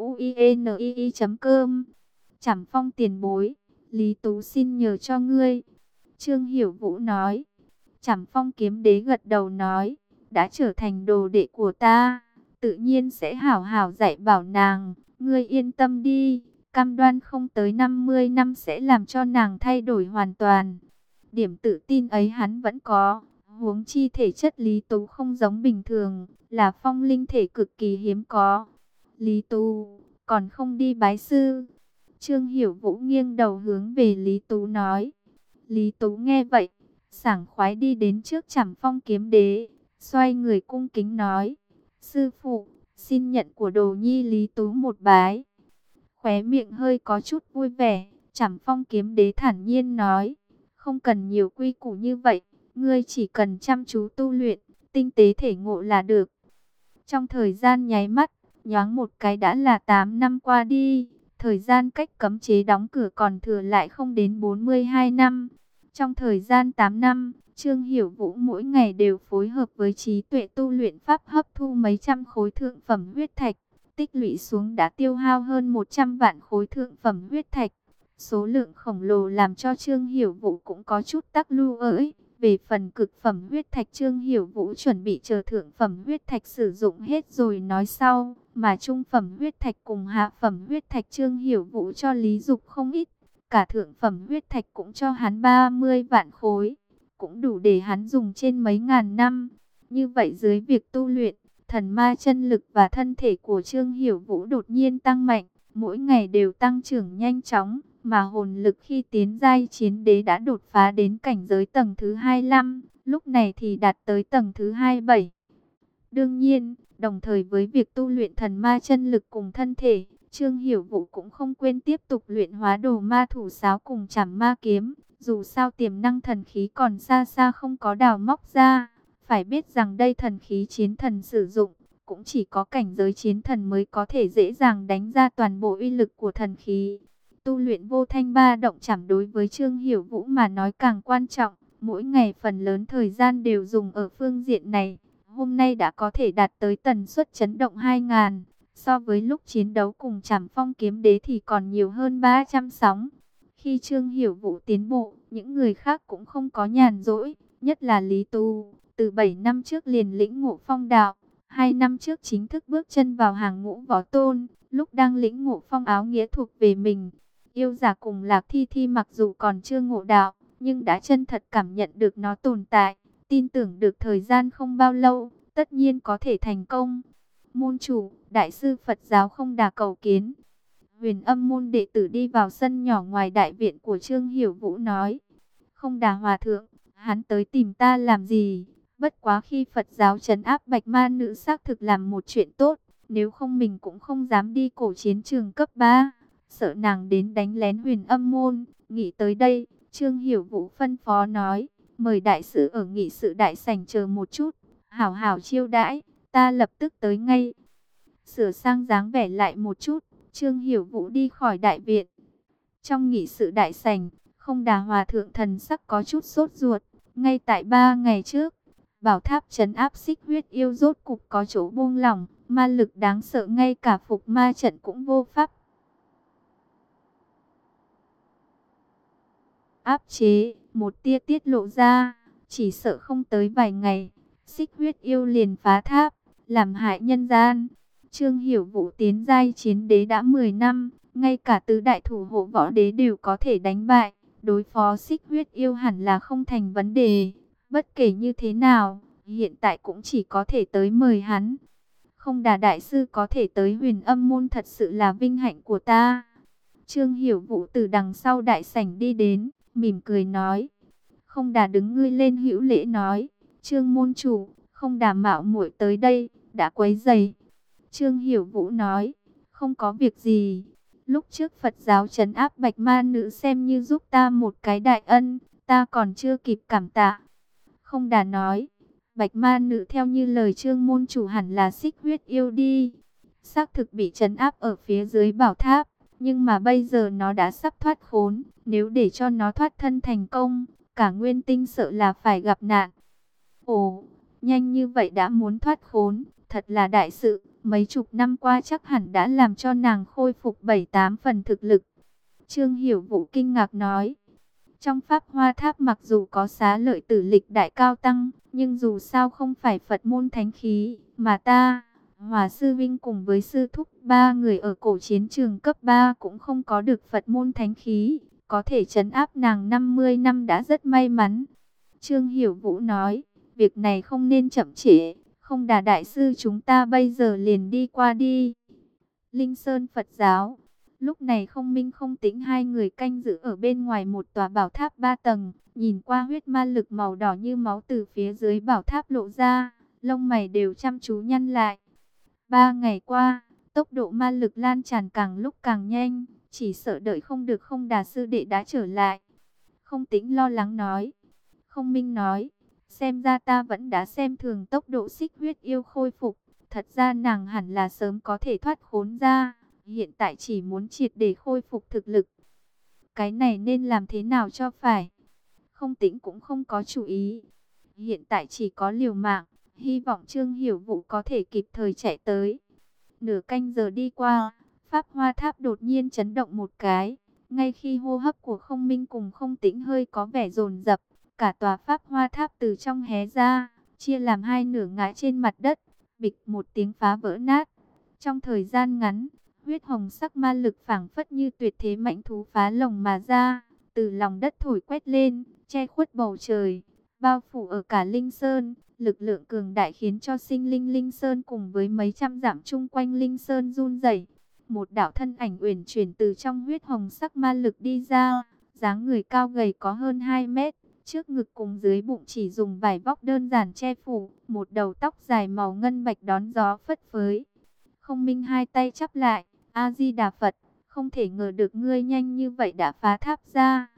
tauinii chấm com. Trảm Phong tiền bối, Lý Tú xin nhờ cho ngươi. Trương Hiểu Vũ nói. Trảm Phong kiếm đế gật đầu nói, đã trở thành đồ đệ của ta, tự nhiên sẽ hảo hảo dạy bảo nàng. Ngươi yên tâm đi, cam đoan không tới năm mươi năm sẽ làm cho nàng thay đổi hoàn toàn. Điểm tự tin ấy hắn vẫn có, huống chi thể chất Lý Tú không giống bình thường, là phong linh thể cực kỳ hiếm có. Lý Tú, còn không đi bái sư? Trương Hiểu Vũ nghiêng đầu hướng về Lý Tú nói. Lý Tú nghe vậy, sảng khoái đi đến trước Trảm Phong kiếm đế, xoay người cung kính nói. Sư phụ, xin nhận của đồ nhi Lý Tú một bái. Khóe miệng hơi có chút vui vẻ, Trảm Phong kiếm đế thản nhiên nói. Không cần nhiều quy củ như vậy, ngươi chỉ cần chăm chú tu luyện, tinh tế thể ngộ là được. Trong thời gian nháy mắt, nhoáng một cái đã là tám năm qua đi. Thời gian cách cấm chế đóng cửa còn thừa lại không đến bốn mươi hai năm. Trong thời gian tám năm, Trương Hiểu Vũ mỗi ngày đều phối hợp với trí tuệ tu luyện pháp hấp thu mấy trăm khối thượng phẩm huyết thạch. Tích lũy xuống đã tiêu hao hơn một trăm vạn khối thượng phẩm huyết thạch. Số lượng khổng lồ làm cho Trương Hiểu Vũ cũng có chút tắc lưu ỡi. Về phần cực phẩm huyết thạch, Trương Hiểu Vũ chuẩn bị chờ thượng phẩm huyết thạch sử dụng hết rồi nói sau. Mà trung phẩm huyết thạch cùng hạ phẩm huyết thạch Trương Hiểu Vũ cho Lý Dục không ít. Cả thượng phẩm huyết thạch cũng cho hắn ba mươi vạn khối. Cũng đủ để hắn dùng trên mấy ngàn năm. Như vậy dưới việc tu luyện, thần ma chân lực và thân thể của Trương Hiểu Vũ đột nhiên tăng mạnh. Mỗi ngày đều tăng trưởng nhanh chóng. Mà hồn lực khi tiến giai chiến đế đã đột phá đến cảnh giới tầng thứ hai mươi lăm. Lúc này thì đạt tới tầng thứ hai mươi bảy. Đương nhiên, đồng thời với việc tu luyện thần ma chân lực cùng thân thể, Trương Hiểu Vũ cũng không quên tiếp tục luyện hóa đồ ma thủ sáo cùng Trảm Ma kiếm. Dù sao tiềm năng thần khí còn xa xa không có đào móc ra. Phải biết rằng đây thần khí chiến thần sử dụng, cũng chỉ có cảnh giới chiến thần mới có thể dễ dàng đánh ra toàn bộ uy lực của thần khí. Tu luyện vô thanh ba động chảm đối với Trương Hiểu Vũ mà nói càng quan trọng. Mỗi ngày phần lớn thời gian đều dùng ở phương diện này. Hôm nay đã có thể đạt tới tần suất chấn động hai nghìn. So với lúc chiến đấu cùng Trảm Phong kiếm đế thì còn nhiều hơn ba trăm sóng. Khi Trương Hiểu Vũ tiến bộ, những người khác cũng không có nhàn rỗi. Nhất là Lý Tu, từ bảy năm trước liền lĩnh ngộ phong đạo. Hai năm trước chính thức bước chân vào hàng ngũ võ tôn. Lúc đang lĩnh ngộ phong áo nghĩa thuộc về mình. Yêu Giả cùng Lạc Thi Thi mặc dù còn chưa ngộ đạo, nhưng đã chân thật cảm nhận được nó tồn tại. Tin tưởng được thời gian không bao lâu, tất nhiên có thể thành công. Môn chủ, đại sư Phật giáo Không Đà cầu kiến. Huyền Âm môn đệ tử đi vào sân nhỏ ngoài đại viện của Trương Hiểu Vũ nói. Không Đà hòa thượng, hắn tới tìm ta làm gì? Bất quá khi Phật giáo trấn áp bạch ma nữ xác thực làm một chuyện tốt. Nếu không mình cũng không dám đi cổ chiến trường cấp ba. Sợ nàng đến đánh lén Huyền Âm môn. Nghĩ tới đây, Trương Hiểu Vũ phân phó nói. Mời đại sư ở nghị sự đại sảnh chờ một chút. Hảo hảo chiêu đãi, ta lập tức tới ngay. Sửa sang dáng vẻ lại một chút, Trương Hiểu Vũ đi khỏi đại viện. Trong nghị sự đại sảnh, Không Đà hòa thượng thần sắc có chút sốt ruột. Ngay tại ba ngày trước, bảo tháp trấn áp xích huyết yêu rốt cục có chỗ buông lỏng. Ma lực đáng sợ ngay cả phục ma trận cũng vô pháp áp chế. Một tia tiết lộ ra, chỉ sợ không tới vài ngày, xích huyết yêu liền phá tháp, làm hại nhân gian. Trương Hiểu Vũ tiến giai chiến đế đã mười năm, ngay cả tứ đại thủ hộ võ đế đều có thể đánh bại, đối phó xích huyết yêu hẳn là không thành vấn đề. Bất kể như thế nào, hiện tại cũng chỉ có thể tới mời hắn. Không Đà đại sư có thể tới Huyền Âm môn thật sự là vinh hạnh của ta. Trương Hiểu Vũ từ đằng sau đại sảnh đi đến, mỉm cười nói. Không Đà đứng ngươi lên hữu lễ nói, Trương môn chủ, Không Đà mạo muội tới đây, đã quấy rầy. Trương Hiểu Vũ nói, không có việc gì. Lúc trước Phật giáo trấn áp Bạch Ma Nữ xem như giúp ta một cái đại ân, ta còn chưa kịp cảm tạ. Không Đà nói, Bạch Ma Nữ theo như lời Trương môn chủ hẳn là xích huyết yêu đi. Xác thực bị trấn áp ở phía dưới bảo tháp, nhưng mà bây giờ nó đã sắp thoát khốn. Nếu để cho nó thoát thân thành công, cả nguyên tinh sợ là phải gặp nạn. Ồ, nhanh như vậy đã muốn thoát khốn, thật là đại sự. Mấy chục năm qua chắc hẳn đã làm cho nàng khôi phục bảy tám phần thực lực. Trương Hiểu Vũ kinh ngạc nói. Trong Pháp Hoa Tháp mặc dù có Xá Lợi Tử lịch đại cao tăng, nhưng dù sao không phải Phật môn thánh khí, mà ta, Hòa Sư Vinh cùng với Sư Thúc ba người ở cổ chiến trường cấp ba cũng không có được Phật môn thánh khí, có thể trấn áp nàng năm mươi năm đã rất may mắn. Trương Hiểu Vũ nói, việc này không nên chậm trễ, Không Đà đại sư chúng ta bây giờ liền đi qua đi. Linh Sơn Phật giáo. Lúc này Không Minh Không Tĩnh hai người canh giữ ở bên ngoài một tòa bảo tháp ba tầng, nhìn qua huyết ma lực màu đỏ như máu từ phía dưới bảo tháp lộ ra, lông mày đều chăm chú nhăn lại. Ba ngày qua, tốc độ ma lực lan tràn càng lúc càng nhanh, chỉ sợ đợi không được Không Đà sư đệ đã trở lại. Không Tĩnh lo lắng nói. Không Minh nói, xem ra ta vẫn đã xem thường tốc độ xích huyết yêu khôi phục, thật ra nàng hẳn là sớm có thể thoát khốn ra. Hiện tại chỉ muốn triệt để khôi phục thực lực. Cái này nên làm thế nào cho phải? Không Tĩnh cũng không có chủ ý. Hiện tại chỉ có liều mạng. Hy vọng Trương Hiểu Vũ có thể kịp thời chạy tới. Nửa canh giờ đi qua, Pháp Hoa Tháp đột nhiên chấn động một cái. Ngay khi hô hấp của Không Minh cùng Không Tĩnh hơi có vẻ dồn dập, cả tòa Pháp Hoa Tháp từ trong hé ra, chia làm hai nửa ngã trên mặt đất. Bịch một tiếng phá vỡ nát. Trong thời gian ngắn, huyết hồng sắc ma lực phảng phất như tuyệt thế mãnh thú phá lồng mà ra, từ lòng đất thổi quét lên, che khuất bầu trời, bao phủ ở cả Linh Sơn. Lực lượng cường đại khiến cho sinh linh Linh Sơn cùng với mấy trăm dặm chung quanh Linh Sơn run rẩy. Một đạo thân ảnh uyển chuyển từ trong huyết hồng sắc ma lực đi ra, dáng người cao gầy có hơn hai mét, trước ngực cùng dưới bụng chỉ dùng vải vóc đơn giản che phủ, một đầu tóc dài màu ngân bạch đón gió phất phới. Không Minh hai tay chắp lại, A-di-đà Phật, không thể ngờ được ngươi nhanh như vậy đã phá tháp ra.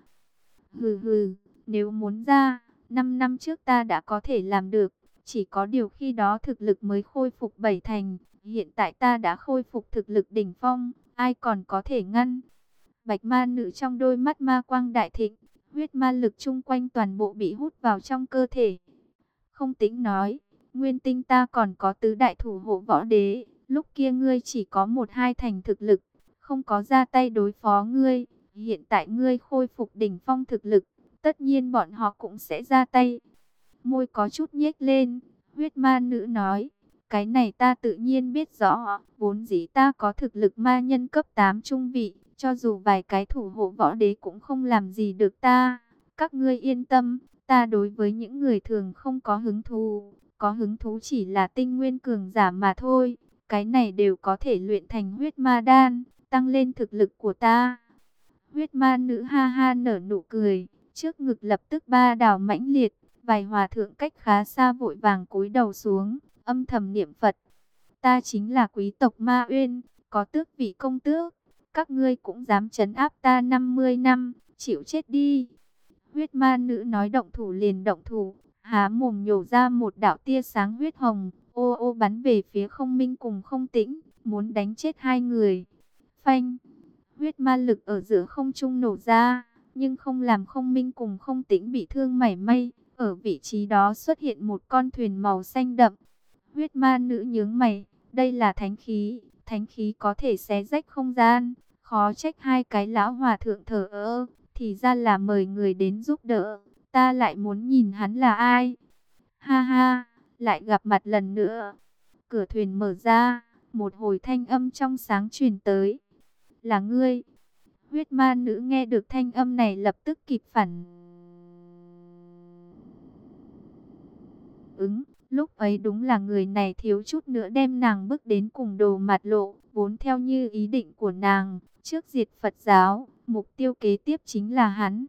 Hừ hừ, nếu muốn ra, năm năm trước ta đã có thể làm được, chỉ có điều khi đó thực lực mới khôi phục bảy thành, hiện tại ta đã khôi phục thực lực đỉnh phong, ai còn có thể ngăn. Bạch ma nữ trong đôi mắt ma quang đại thịnh, huyết ma lực chung quanh toàn bộ bị hút vào trong cơ thể. Không Tĩnh nói, nguyên tinh ta còn có tứ đại thủ hộ võ đế. Lúc kia ngươi chỉ có một hai thành thực lực, không có ra tay đối phó ngươi. Hiện tại ngươi khôi phục đỉnh phong thực lực, tất nhiên bọn họ cũng sẽ ra tay. Môi có chút nhếch lên, huyết ma nữ nói, cái này ta tự nhiên biết rõ. Vốn dĩ ta có thực lực ma nhân cấp tám trung vị, cho dù vài cái thủ hộ võ đế cũng không làm gì được ta. Các ngươi yên tâm, ta đối với những người thường không có hứng thú, có hứng thú chỉ là tinh nguyên cường giả mà thôi. Cái này đều có thể luyện thành huyết ma đan, tăng lên thực lực của ta. Huyết ma nữ ha ha nở nụ cười, trước ngực lập tức ba đào mãnh liệt, vài hòa thượng cách khá xa vội vàng cúi đầu xuống, âm thầm niệm Phật. Ta chính là quý tộc Ma Uyên, có tước vị công tước, các ngươi cũng dám trấn áp ta năm mươi năm, chịu chết đi. Huyết ma nữ nói động thủ liền động thủ, há mồm nhổ ra một đạo tia sáng huyết hồng, ô ô bắn về phía Không Minh cùng Không Tĩnh, muốn đánh chết hai người. Phanh, huyết ma lực ở giữa không trung nổ ra, nhưng không làm Không Minh cùng Không Tĩnh bị thương mảy may. Ở vị trí đó xuất hiện một con thuyền màu xanh đậm. Huyết ma nữ nhướng mày, đây là thánh khí, thánh khí có thể xé rách không gian, khó trách hai cái lão hòa thượng thờ ơ, thì ra là mời người đến giúp đỡ, ta lại muốn nhìn hắn là ai. Ha ha, lại gặp mặt lần nữa. Cửa thuyền mở ra, một hồi thanh âm trong sáng truyền tới. Là ngươi. Huyết ma nữ nghe được thanh âm này lập tức kịp phản ứng. Lúc ấy đúng là người này thiếu chút nữa đem nàng bước đến cùng đồ mặt lộ. Vốn theo như ý định của nàng, trước diệt Phật giáo, mục tiêu kế tiếp chính là hắn.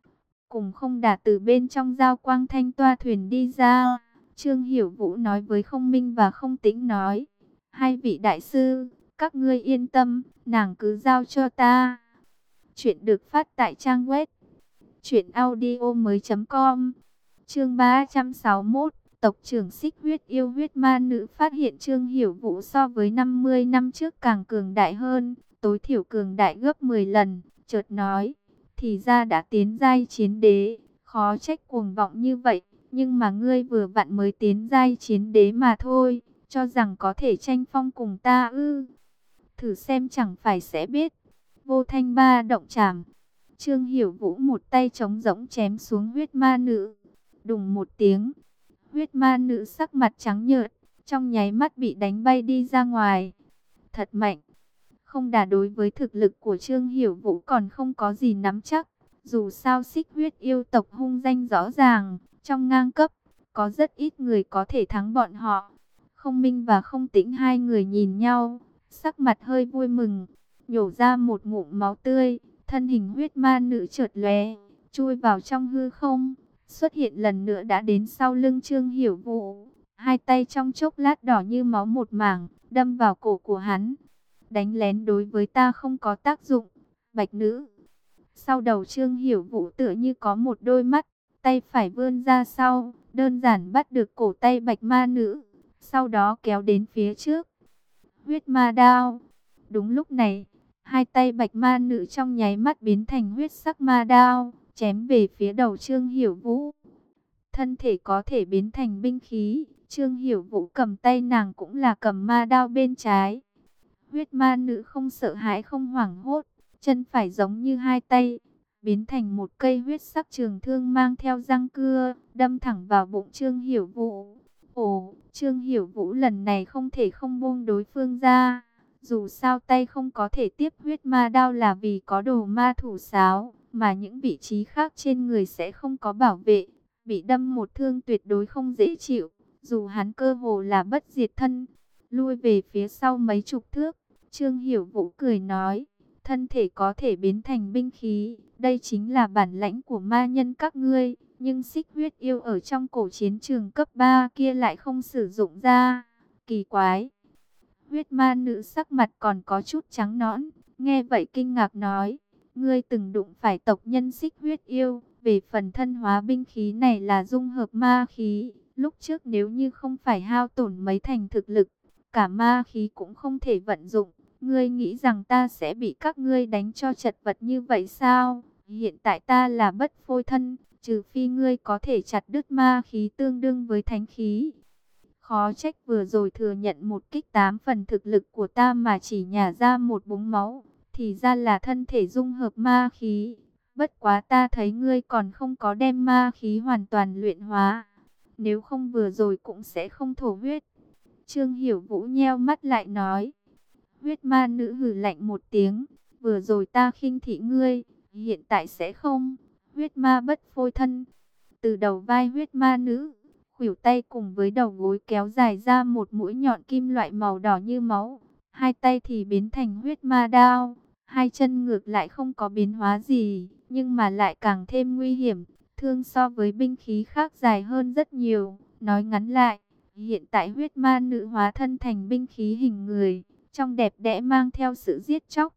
Cùng không đả từ bên trong giao quang thanh toa thuyền đi ra, Trương Hiểu Vũ nói với Không Minh và Không Tĩnh nói: hai vị đại sư, các ngươi yên tâm, nàng cứ giao cho ta. Chuyện được phát tại trang web truyện audio mới chấm com. Chương ba trăm sáu mươi mốt, tộc trưởng Xích Huyết yêu huyết ma nữ phát hiện Trương Hiểu Vũ so với năm mươi năm trước càng cường đại hơn, tối thiểu cường đại gấp mười lần, chợt nói: thì ra đã tiến giai chiến đế, khó trách cuồng vọng như vậy, nhưng mà ngươi vừa vặn mới tiến giai chiến đế mà thôi, cho rằng có thể tranh phong cùng ta ư? Thử xem chẳng phải sẽ biết. Vô thanh ba động chảm. Trương Hiểu Vũ một tay trống rỗng chém xuống huyết ma nữ. Đùng một tiếng, huyết ma nữ sắc mặt trắng nhợt, trong nháy mắt bị đánh bay đi ra ngoài. Thật mạnh. Không đả đối với thực lực của Trương Hiểu Vũ còn không có gì nắm chắc. Dù sao Xích Huyết yêu tộc hung danh rõ ràng, trong ngang cấp, có rất ít người có thể thắng bọn họ. Không Minh và Không Tĩnh hai người nhìn nhau, sắc mặt hơi vui mừng, nhổ ra một ngụm máu tươi, thân hình huyết ma nữ chợt lóe, chui vào trong hư không, xuất hiện lần nữa đã đến sau lưng Trương Hiểu Vũ, hai tay trong chốc lát đỏ như máu một mảng, đâm vào cổ của hắn. Đánh lén đối với ta không có tác dụng, bạch nữ. Sau đầu Trương Hiểu Vũ tựa như có một đôi mắt, tay phải vươn ra sau, đơn giản bắt được cổ tay bạch ma nữ, sau đó kéo đến phía trước. Huyết ma đao. Đúng lúc này, hai tay bạch ma nữ trong nháy mắt biến thành huyết sắc ma đao, chém về phía đầu Trương Hiểu Vũ. Thân thể có thể biến thành binh khí, Trương Hiểu Vũ cầm tay nàng cũng là cầm ma đao bên trái. Huyết ma nữ không sợ hãi không hoảng hốt, chân phải giống như hai tay, biến thành một cây huyết sắc trường thương mang theo răng cưa, đâm thẳng vào bụng Trương Hiểu Vũ. Ồ, Trương Hiểu Vũ lần này không thể không buông đối phương ra. Dù sao tay không có thể tiếp huyết ma đao là vì có đồ ma thủ sáo, mà những vị trí khác trên người sẽ không có bảo vệ. Bị đâm một thương tuyệt đối không dễ chịu, dù hắn cơ hồ là bất diệt thân. Lui về phía sau mấy chục thước, Trương Hiểu Vũ cười nói: thân thể có thể biến thành binh khí, đây chính là bản lãnh của ma nhân các ngươi. Nhưng Xích Huyết yêu ở trong cổ chiến trường cấp ba kia lại không sử dụng ra. Kỳ quái. Huyết ma nữ sắc mặt còn có chút trắng nõn, nghe vậy kinh ngạc nói: ngươi từng đụng phải tộc nhân Xích Huyết yêu, về phần thân hóa binh khí này là dung hợp ma khí. Lúc trước nếu như không phải hao tổn mấy thành thực lực, cả ma khí cũng không thể vận dụng. Ngươi nghĩ rằng ta sẽ bị các ngươi đánh cho chật vật như vậy sao? Hiện tại ta là bất phôi thân, trừ phi ngươi có thể chặt đứt ma khí tương đương với thánh khí. Khó trách vừa rồi thừa nhận một kích tám phần thực lực của ta mà chỉ nhả ra một búng máu, thì ra là thân thể dung hợp ma khí. Bất quá ta thấy ngươi còn không có đem ma khí hoàn toàn luyện hóa, nếu không vừa rồi cũng sẽ không thổ huyết. Trương Hiểu Vũ nheo mắt lại nói. Huyết ma nữ hừ lạnh một tiếng, vừa rồi ta khinh thị ngươi, hiện tại sẽ không. Huyết ma bất phôi thân. Từ đầu vai huyết ma nữ, khuỷu tay cùng với đầu gối kéo dài ra một mũi nhọn kim loại màu đỏ như máu. Hai tay thì biến thành huyết ma đao. Hai chân ngược lại không có biến hóa gì, nhưng mà lại càng thêm nguy hiểm. Thương so với binh khí khác dài hơn rất nhiều. Nói ngắn lại, hiện tại huyết ma nữ hóa thân thành binh khí hình người, trong đẹp đẽ mang theo sự giết chóc.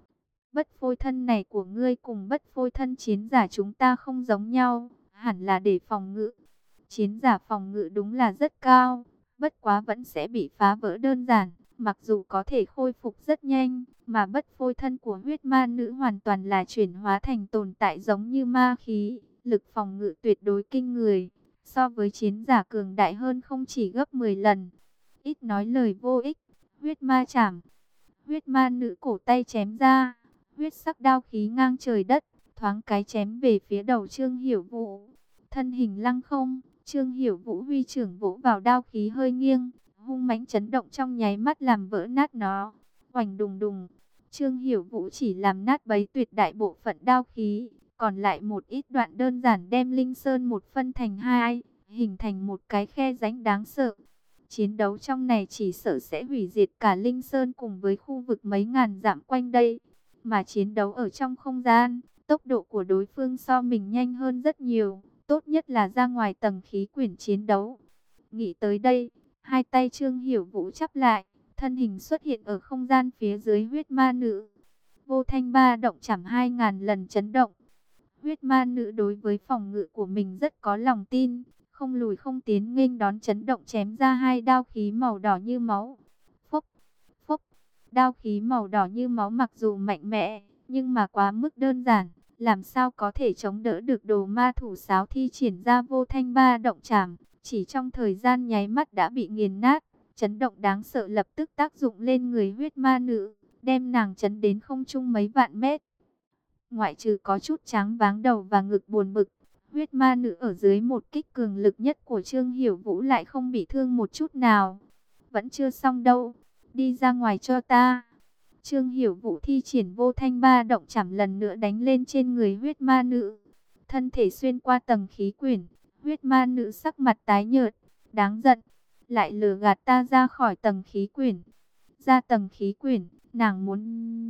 Bất phôi thân này của ngươi cùng bất phôi thân chiến giả chúng ta không giống nhau, hẳn là để phòng ngự. Chiến giả phòng ngự đúng là rất cao, bất quá vẫn sẽ bị phá vỡ đơn giản, mặc dù có thể khôi phục rất nhanh, mà bất phôi thân của huyết ma nữ hoàn toàn là chuyển hóa thành tồn tại giống như ma khí, lực phòng ngự tuyệt đối kinh người, so với chiến giả cường đại hơn không chỉ gấp mười lần. Ít nói lời vô ích, huyết ma chảm. Huyết ma nữ cổ tay chém ra, huyết sắc đao khí ngang trời đất, thoáng cái chém về phía đầu Trương Hiểu Vũ. Thân hình lăng không, Trương Hiểu Vũ huy trưởng vỗ vào đao khí hơi nghiêng, hung mãnh chấn động trong nháy mắt làm vỡ nát nó. Oành đùng đùng, Trương Hiểu Vũ chỉ làm nát bấy tuyệt đại bộ phận đao khí, còn lại một ít đoạn đơn giản đem Linh Sơn một phân thành hai, hình thành một cái khe rãnh đáng sợ. Chiến đấu trong này chỉ sợ sẽ hủy diệt cả Linh Sơn cùng với khu vực mấy ngàn dặm quanh đây. Mà chiến đấu ở trong không gian, tốc độ của đối phương so mình nhanh hơn rất nhiều, tốt nhất là ra ngoài tầng khí quyển chiến đấu. Nghĩ tới đây, hai tay Trương Hiểu Vũ chắp lại, thân hình xuất hiện ở không gian phía dưới huyết ma nữ. Vô thanh ba động chảm hai ngàn lần chấn động. Huyết ma nữ đối với phòng ngự của mình rất có lòng tin, không lùi không tiến nghênh đón chấn động chém ra hai đao khí màu đỏ như máu. Phốc, phốc, đao khí màu đỏ như máu mặc dù mạnh mẽ, nhưng mà quá mức đơn giản, làm sao có thể chống đỡ được đồ ma thủ sáo thi triển ra vô thanh ba động chảm, chỉ trong thời gian nháy mắt đã bị nghiền nát. Chấn động đáng sợ lập tức tác dụng lên người huyết ma nữ, đem nàng chấn đến không trung mấy vạn mét. Ngoại trừ có chút trắng váng đầu và ngực buồn bực, huyết ma nữ ở dưới một kích cường lực nhất của Trương Hiểu Vũ lại không bị thương một chút nào. Vẫn chưa xong đâu, đi ra ngoài cho ta. Trương Hiểu Vũ thi triển vô thanh ba động chảm lần nữa đánh lên trên người huyết ma nữ. Thân thể xuyên qua tầng khí quyển, huyết ma nữ sắc mặt tái nhợt, đáng giận. Lại lừa gạt ta ra khỏi tầng khí quyển. Ra tầng khí quyển, nàng muốn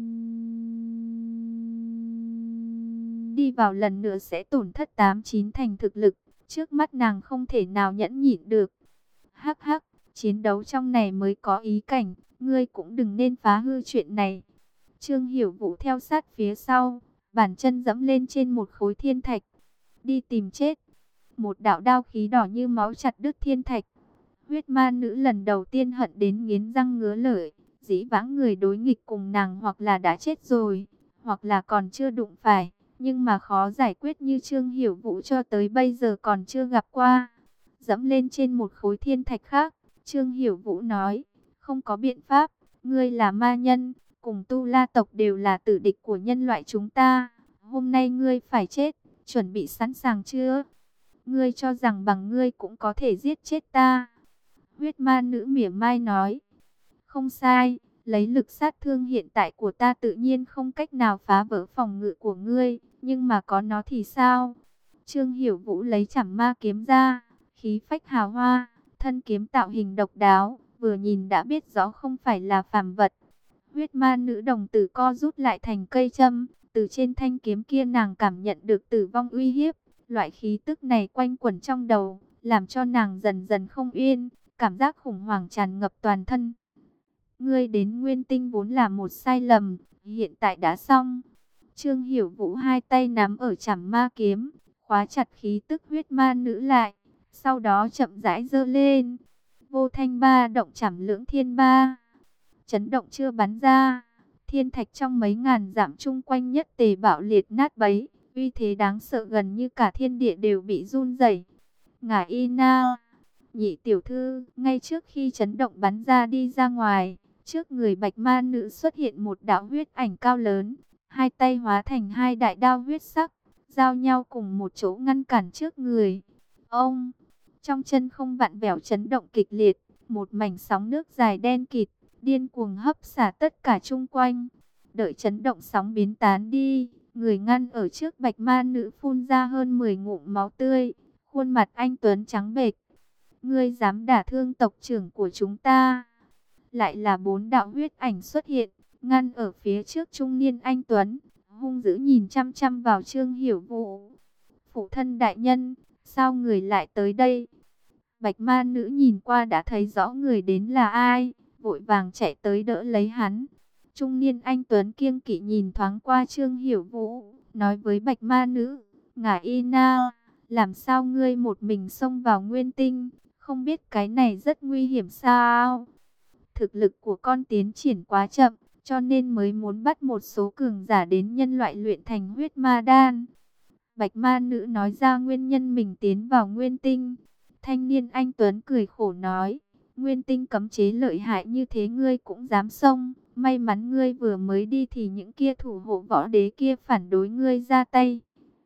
đi vào lần nữa sẽ tổn thất tám chín thành thực lực. Trước mắt nàng không thể nào nhẫn nhịn được. Hắc hắc, chiến đấu trong này mới có ý cảnh, ngươi cũng đừng nên phá hư chuyện này. Trương Hiểu Vũ theo sát phía sau, bàn chân dẫm lên trên một khối thiên thạch. Đi tìm chết. Một đạo đao khí đỏ như máu chặt đứt thiên thạch. Huyết ma nữ lần đầu tiên hận đến nghiến răng ngứa lợi, dĩ vãng người đối nghịch cùng nàng hoặc là đã chết rồi, hoặc là còn chưa đụng phải, nhưng mà khó giải quyết như Trương Hiểu Vũ cho tới bây giờ còn chưa gặp qua. Dẫm lên trên một khối thiên thạch khác, Trương Hiểu Vũ nói, không có biện pháp, ngươi là ma nhân, cùng Tu La tộc đều là tử địch của nhân loại chúng ta, hôm nay ngươi phải chết, chuẩn bị sẵn sàng chưa? Ngươi cho rằng bằng ngươi cũng có thể giết chết ta? Huyết ma nữ mỉa mai nói, không sai, lấy lực sát thương hiện tại của ta tự nhiên không cách nào phá vỡ phòng ngự của ngươi, nhưng mà có nó thì sao? Trương Hiểu Vũ lấy chảm ma kiếm ra, khí phách hào hoa, thân kiếm tạo hình độc đáo, vừa nhìn đã biết rõ không phải là phàm vật. Huyết ma nữ đồng tử co rút lại thành cây châm, từ trên thanh kiếm kia nàng cảm nhận được tử vong uy hiếp, loại khí tức này quanh quẩn trong đầu, làm cho nàng dần dần không yên. Cảm giác khủng hoảng tràn ngập toàn thân. Ngươi đến Nguyên Tinh vốn là một sai lầm, hiện tại đã xong. Trương Hiểu Vũ hai tay nắm ở chảm ma kiếm, khóa chặt khí tức huyết ma nữ lại, sau đó chậm rãi giơ lên. Vô thanh ba động chảm lưỡng thiên ba. Chấn động chưa bắn ra, thiên thạch trong mấy ngàn dặm chung quanh nhất tề bạo liệt nát bấy, uy thế đáng sợ gần như cả thiên địa đều bị run rẩy. Ngải Y Na, nhị tiểu thư, ngay trước khi chấn động bắn ra đi ra ngoài, trước người bạch ma nữ xuất hiện một đạo huyết ảnh cao lớn, hai tay hóa thành hai đại đao huyết sắc, giao nhau cùng một chỗ ngăn cản trước người. Ông, trong chân không vặn vẹo chấn động kịch liệt, một mảnh sóng nước dài đen kịt, điên cuồng hấp xả tất cả chung quanh. Đợi chấn động sóng biến tán đi, người ngăn ở trước bạch ma nữ phun ra hơn mười ngụm máu tươi, khuôn mặt anh tuấn trắng bệch. Ngươi dám đả thương tộc trưởng của chúng ta? Lại là bốn đạo huyết ảnh xuất hiện, ngăn ở phía trước trung niên anh tuấn, hung dữ nhìn chăm chăm vào Trương Hiểu Vũ. Phụ thân đại nhân, sao người lại tới đây? Bạch ma nữ nhìn qua đã thấy rõ người đến là ai, vội vàng chạy tới đỡ lấy hắn. Trung niên anh tuấn kiêng kỵ nhìn thoáng qua Trương Hiểu Vũ, nói với bạch ma nữ, Ngải Y Na, làm sao ngươi một mình xông vào Nguyên Tinh? Không biết cái này rất nguy hiểm sao? Thực lực của con tiến triển quá chậm, cho nên mới muốn bắt một số cường giả đến nhân loại luyện thành huyết ma đan. Bạch ma nữ nói ra nguyên nhân mình tiến vào Nguyên Tinh. Thanh niên anh tuấn cười khổ nói, Nguyên Tinh cấm chế lợi hại như thế ngươi cũng dám xông. May mắn ngươi vừa mới đi thì những kia thủ hộ võ đế kia phản đối ngươi ra tay.